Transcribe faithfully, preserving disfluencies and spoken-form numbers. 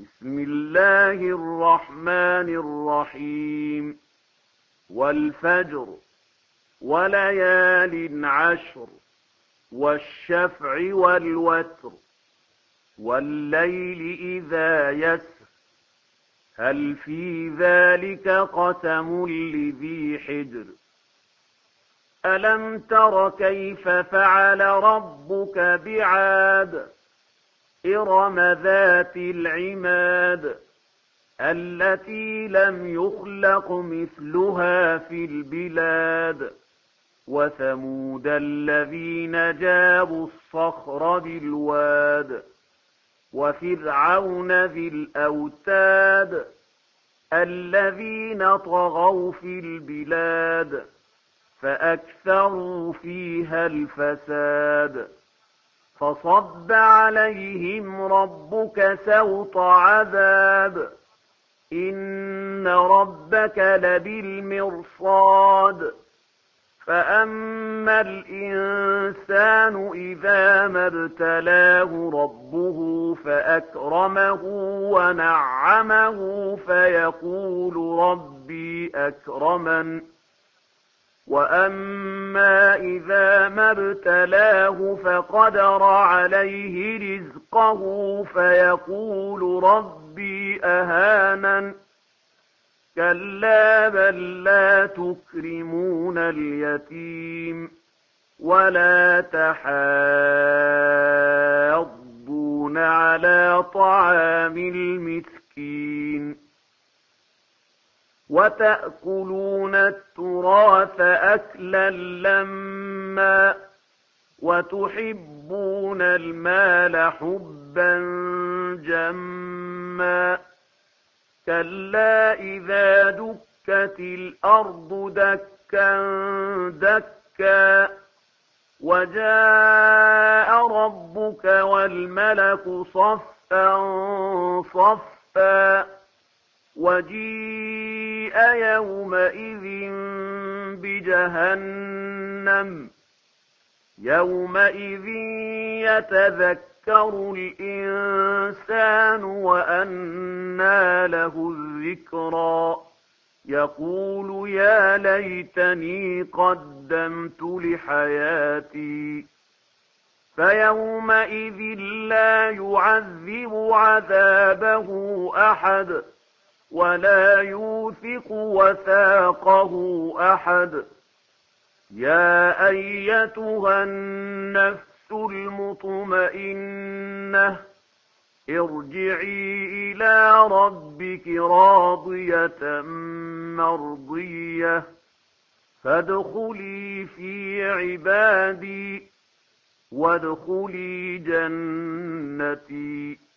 بسم الله الرحمن الرحيم والفجر وليال عشر والشفع والوتر والليل إذا يسر هل في ذلك قسم لذي حجر ألم تر كيف فعل ربك بعاد إرم ذات العماد التي لم يخلق مثلها في البلاد وثمود الذين جابوا الصخر بالواد وفرعون ذي الأوتاد الذين طغوا في البلاد فأكثروا فيها الفساد فصب عليهم ربك سوط عذاب إن ربك لبالمرصاد فأما الإنسان إذا ما ابتلاه ربه فأكرمه ونعمه فيقول ربي أكرمن وأما إذا ما ابتلاه فقدر عليه رزقه فيقول ربي أهانن كلا بل لا تكرمون اليتيم ولا تحاضون على طعام المسكين وتأكلون التراث أكلا لما وتحبون المال حبا جما كلا إذا دكت الأرض دكا دكا وجاء ربك والملك صفا صفا وجيء يومئذ بجهنم يومئذ يتذكر الإنسان وأنى له الذكرى يقول يا ليتني قدمت لحياتي فيومئذ لا يعذب عذابه أحد ولا يوثق وثاقه أحد يا أيتها النفس المطمئنة ارجعي إلى ربك راضية مرضية فادخلي في عبادي وادخلي جنتي